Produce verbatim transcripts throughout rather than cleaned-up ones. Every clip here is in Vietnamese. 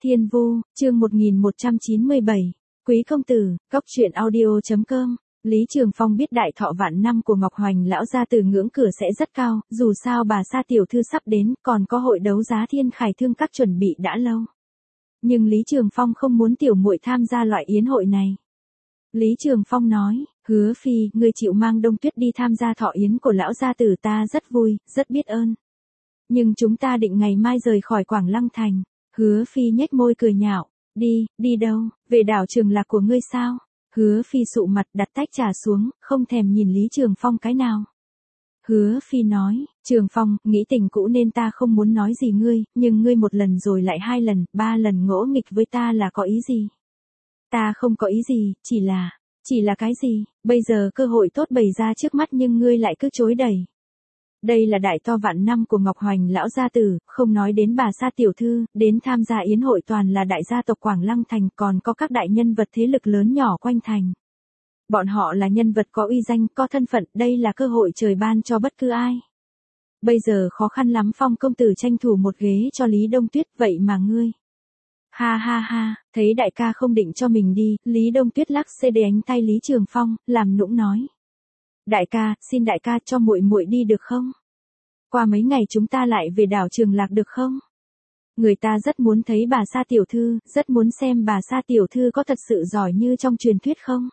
Thiên Vu, chương một nghìn một trăm chín mươi bảy. Quý công tử, góc truyện audio.com. Lý Trường Phong biết đại thọ vạn năm của Ngọc Hoành lão gia từ ngưỡng cửa sẽ rất cao, dù sao bà Sa tiểu thư sắp đến, còn có hội đấu giá Thiên Khải Thương các chuẩn bị đã lâu. Nhưng Lý Trường Phong không muốn tiểu muội tham gia loại yến hội này. Lý Trường Phong nói, Hứa Phi, ngươi chịu mang Đông Tuyết đi tham gia thọ yến của lão gia tử ta rất vui, rất biết ơn. Nhưng chúng ta định ngày mai rời khỏi Quảng Lăng Thành. Hứa Phi nhếch môi cười nhạo, đi, đi đâu, về đảo Trường Lạc của ngươi sao? Hứa Phi sụ mặt đặt tách trà xuống, không thèm nhìn Lý Trường Phong cái nào. Hứa Phi nói, Trường Phong, nghĩ tình cũ nên ta không muốn nói gì ngươi, nhưng ngươi một lần rồi lại hai lần, ba lần ngỗ nghịch với ta là có ý gì? Ta không có ý gì, chỉ là, chỉ là cái gì, bây giờ cơ hội tốt bày ra trước mắt nhưng ngươi lại cứ chối đẩy. Đây là đại to vạn năm của Ngọc Hoành lão gia tử, không nói đến bà Sa tiểu thư, đến tham gia yến hội toàn là đại gia tộc Quảng Lăng Thành, còn có các đại nhân vật thế lực lớn nhỏ quanh thành. Bọn họ là nhân vật có uy danh, có thân phận, đây là cơ hội trời ban cho bất cứ ai. Bây giờ khó khăn lắm Phong công tử tranh thủ một ghế cho Lý Đông Tuyết, vậy mà ngươi. Ha ha ha, thấy đại ca không định cho mình đi, Lý Đông Tuyết lắc xê đê đánh tay Lý Trường Phong, làm nũng nói. Đại ca, xin đại ca cho muội muội đi được không? Qua mấy ngày chúng ta lại về đảo Trường Lạc được không? Người ta rất muốn thấy bà Sa tiểu thư, rất muốn xem bà Sa tiểu thư có thật sự giỏi như trong truyền thuyết không?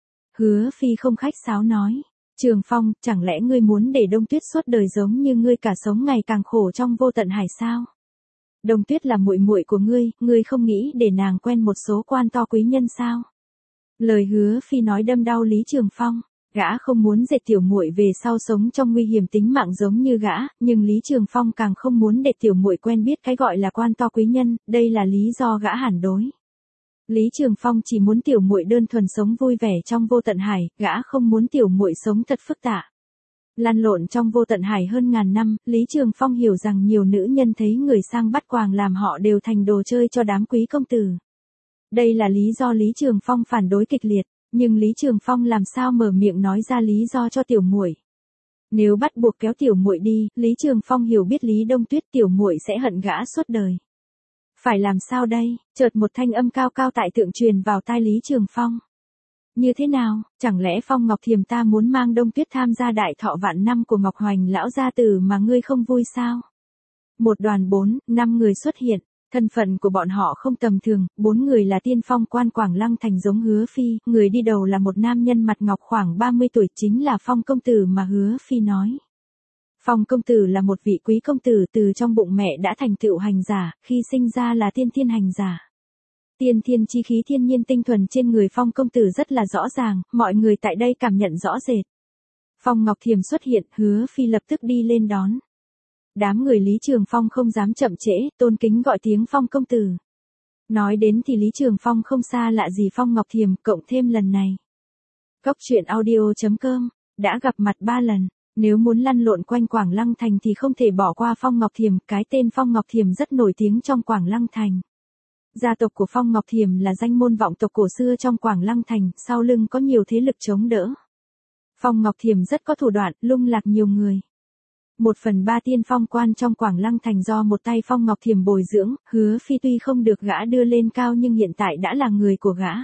Hứa Phi không khách sáo nói, Trường Phong, chẳng lẽ ngươi muốn để Đông Tuyết suốt đời giống như ngươi cả sống ngày càng khổ trong vô tận hải sao? Đông Tuyết là muội muội của ngươi, ngươi không nghĩ để nàng quen một số quan to quý nhân sao? Lời Hứa Phi nói đâm đau Lý Trường Phong. Gã không muốn dệt tiểu muội về sau sống trong nguy hiểm tính mạng giống như gã, nhưng Lý Trường Phong càng không muốn để tiểu muội quen biết cái gọi là quan to quý nhân, đây là lý do gã phản đối. Lý Trường Phong chỉ muốn tiểu muội đơn thuần sống vui vẻ trong vô tận hải, gã không muốn tiểu muội sống thật phức tạp. Lăn lộn trong vô tận hải hơn ngàn năm, Lý Trường Phong hiểu rằng nhiều nữ nhân thấy người sang bắt quàng làm họ đều thành đồ chơi cho đám quý công tử. Đây là lý do Lý Trường Phong phản đối kịch liệt. Nhưng Lý Trường Phong làm sao mở miệng nói ra lý do cho tiểu muội? Nếu bắt buộc kéo tiểu muội đi, Lý Trường Phong hiểu biết Lý Đông Tuyết tiểu muội sẽ hận gã suốt đời. Phải làm sao đây? Chợt một thanh âm cao cao tại thượng truyền vào tai Lý Trường Phong. Như thế nào? Chẳng lẽ Phong Ngọc Thiềm ta muốn mang Đông Tuyết tham gia đại thọ vạn năm của Ngọc Hoành lão gia tử mà ngươi không vui sao? Một đoàn bốn, năm người xuất hiện. Thân phận của bọn họ không tầm thường, bốn người là tiên phong quan Quảng Lăng Thành giống Hứa Phi, người đi đầu là một nam nhân mặt ngọc khoảng ba mươi tuổi chính là Phong công tử mà Hứa Phi nói. Phong công tử là một vị quý công tử từ trong bụng mẹ đã thành tựu hành giả, khi sinh ra là tiên thiên hành giả. Tiên thiên chi khí thiên nhiên tinh thuần trên người Phong công tử rất là rõ ràng, mọi người tại đây cảm nhận rõ rệt. Phong Ngọc Thiềm xuất hiện, Hứa Phi lập tức đi lên đón. Đám người Lý Trường Phong không dám chậm trễ, tôn kính gọi tiếng Phong công tử. Nói đến thì Lý Trường Phong không xa lạ gì Phong Ngọc Thiềm, cộng thêm lần này. Góc truyện audio.com, đã gặp mặt ba lần, nếu muốn lăn lộn quanh Quảng Lăng Thành thì không thể bỏ qua Phong Ngọc Thiềm, cái tên Phong Ngọc Thiềm rất nổi tiếng trong Quảng Lăng Thành. Gia tộc của Phong Ngọc Thiềm là danh môn vọng tộc cổ xưa trong Quảng Lăng Thành, sau lưng có nhiều thế lực chống đỡ. Phong Ngọc Thiềm rất có thủ đoạn, lung lạc nhiều người. Một phần ba tiên phong quan trong Quảng Lăng Thành do một tay Phong Ngọc Thiềm bồi dưỡng, Hứa Phi tuy không được gã đưa lên cao nhưng hiện tại đã là người của gã.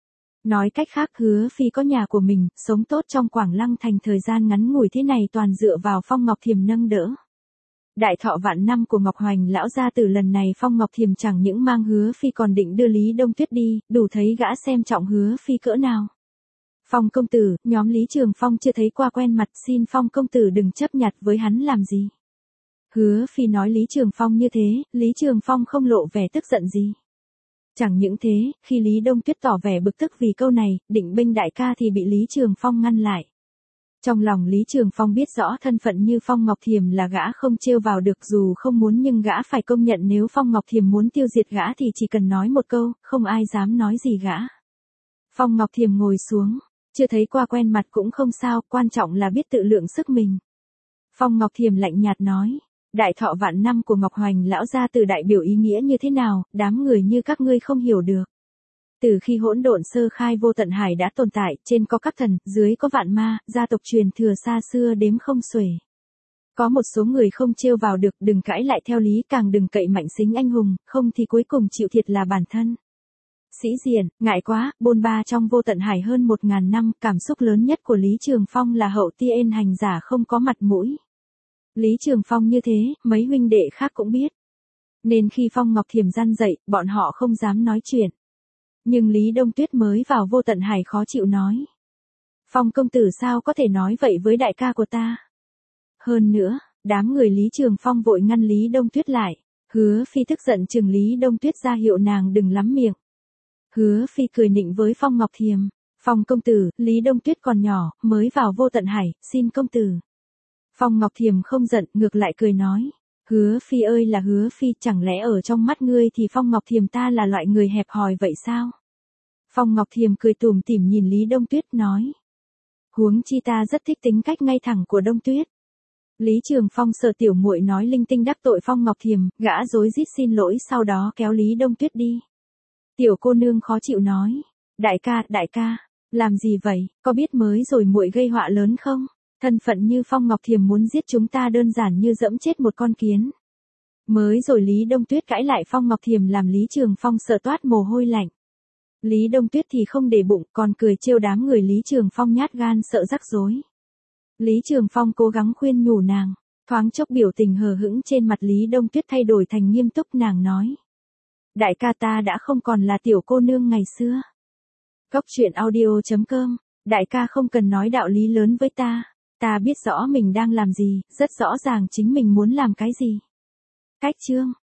Nói cách khác Hứa Phi có nhà của mình, sống tốt trong Quảng Lăng Thành thời gian ngắn ngủi thế này toàn dựa vào Phong Ngọc Thiềm nâng đỡ. Đại thọ vạn năm của Ngọc Hoành lão gia tử lần này Phong Ngọc Thiềm chẳng những mang Hứa Phi còn định đưa Lý Đông Tuyết đi, đủ thấy gã xem trọng Hứa Phi cỡ nào. Phong công tử, nhóm Lý Trường Phong chưa thấy qua quen mặt, xin Phong công tử đừng chấp nhặt với hắn làm gì. Hứa Phi nói Lý Trường Phong như thế, Lý Trường Phong không lộ vẻ tức giận gì. Chẳng những thế, khi Lý Đông Tuyết tỏ vẻ bực tức vì câu này, định bênh đại ca thì bị Lý Trường Phong ngăn lại. Trong lòng Lý Trường Phong biết rõ thân phận như Phong Ngọc Thiềm là gã không trêu vào được dù không muốn nhưng gã phải công nhận nếu Phong Ngọc Thiềm muốn tiêu diệt gã thì chỉ cần nói một câu, không ai dám nói gì gã. Phong Ngọc Thiềm ngồi xuống. Chưa thấy qua quen mặt cũng không sao, quan trọng là biết tự lượng sức mình. Phong Ngọc Thiềm lạnh nhạt nói, đại thọ vạn năm của Ngọc Hoành lão gia từ đại biểu ý nghĩa như thế nào, đám người như các ngươi không hiểu được. Từ khi hỗn độn sơ khai vô tận hải đã tồn tại, trên có các thần, dưới có vạn ma, gia tộc truyền thừa xa xưa đếm không xuể. Có một số người không trêu vào được, đừng cãi lại theo lý, càng đừng cậy mạnh xính anh hùng, không thì cuối cùng chịu thiệt là bản thân. Sĩ diện, ngại quá, bôn ba trong vô tận hải hơn một ngàn năm, cảm xúc lớn nhất của Lý Trường Phong là hậu tiên hành giả không có mặt mũi. Lý Trường Phong như thế, mấy huynh đệ khác cũng biết. Nên khi Phong Ngọc Thiềm răn dậy, bọn họ không dám nói chuyện. Nhưng Lý Đông Tuyết mới vào vô tận hải khó chịu nói. Phong công tử sao có thể nói vậy với đại ca của ta? Hơn nữa, đám người Lý Trường Phong vội ngăn Lý Đông Tuyết lại. Hứa Phi tức giận chừng Lý Đông Tuyết ra hiệu nàng đừng lắm miệng. Hứa Phi cười nịnh với Phong Ngọc Thiềm. Phong công tử, Lý Đông Tuyết còn nhỏ, mới vào vô tận hải, xin công tử. Phong Ngọc Thiềm không giận, ngược lại cười nói. Hứa Phi ơi là Hứa Phi, chẳng lẽ ở trong mắt ngươi thì Phong Ngọc Thiềm ta là loại người hẹp hòi vậy sao? Phong Ngọc Thiềm cười tủm tỉm nhìn Lý Đông Tuyết nói. Huống chi ta rất thích tính cách ngay thẳng của Đông Tuyết. Lý Trường Phong sợ tiểu muội nói linh tinh đắc tội Phong Ngọc Thiềm, gã rối rít xin lỗi sau đó kéo Lý Đông Tuyết đi. Tiểu cô nương khó chịu nói. Đại ca, đại ca, làm gì vậy, có biết mới rồi muội gây họa lớn không? Thân phận như Phong Ngọc Thiềm muốn giết chúng ta đơn giản như dẫm chết một con kiến. Mới rồi Lý Đông Tuyết cãi lại Phong Ngọc Thiềm làm Lý Trường Phong sợ toát mồ hôi lạnh. Lý Đông Tuyết thì không để bụng, còn cười trêu đám người Lý Trường Phong nhát gan sợ rắc rối. Lý Trường Phong cố gắng khuyên nhủ nàng, thoáng chốc biểu tình hờ hững trên mặt Lý Đông Tuyết thay đổi thành nghiêm túc, nàng nói. Đại ca ta đã không còn là tiểu cô nương ngày xưa. Cốc truyện audio chấm com, đại ca không cần nói đạo lý lớn với ta, ta biết rõ mình đang làm gì, rất rõ ràng chính mình muốn làm cái gì. Cách chương